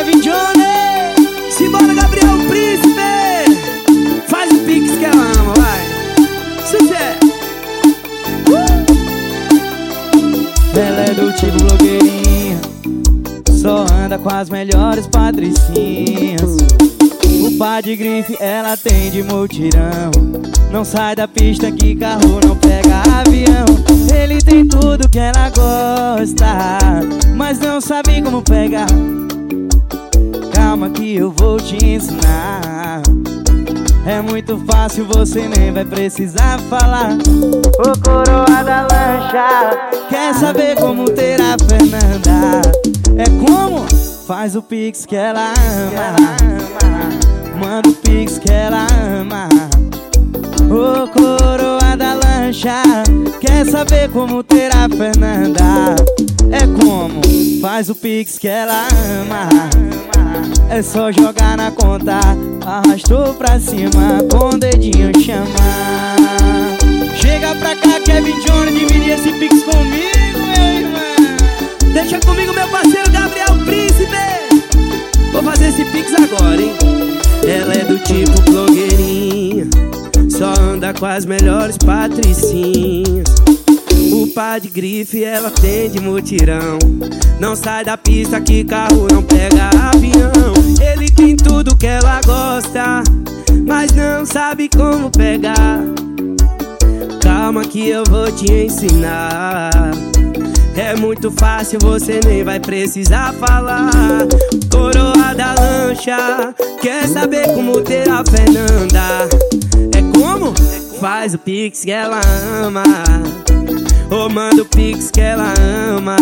Kevin Johnny. Simbora, Gabriel Príncipe. Faz o pix que ela ama, vai. Sucesso. Ela é do tipo blogueirinha, só anda com as melhores patricinhas. O par de grife ela tem de mutirão, não sai da pista que carro não pega avião. Ele tem tudo que ela gosta, mas não sabe como pegar. Calma que eu vou te ensinar. É muito fácil, você nem vai precisar falar. Ô coroa da lancha, quer saber como ter a Fernanda? É como? Faz o pix que ela ama, manda o pix que ela ama. Ô coroa da lancha, quer saber como ter a Fernanda? É como? Faz o pix que ela ama. É só jogar na conta, arrastou pra cima, com o dedinho chamar. Chega pra cá, Kevin Johnny, dividir esse pix comigo, meu irmão. Deixa comigo, meu parceiro Gabriel Príncipe. Vou fazer esse pix agora, hein. Ela é do tipo blogueirinha, só anda com as melhores patricinhas. O par de grife ela tem de mutirão, não sai da pista que carro não pega avião. Ele tem tudo que ela gosta, mas não sabe como pegar. Calma que eu vou te ensinar. É muito fácil, você nem vai precisar falar. Coroa da lancha, quer saber como ter a Fernanda? É como? Faz o pix que ela ama, ou manda o pix que ela ama.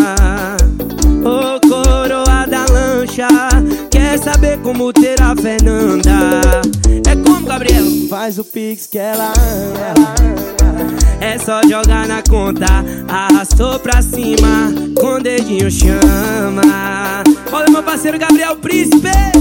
Ô coroa da lancha, quer saber como ter a Fernanda? É como, Gabriel? Faz o pix que ela ama. É só jogar na conta, arrastou pra cima, com o dedinho chama. Olha meu parceiro Gabriel Príncipe.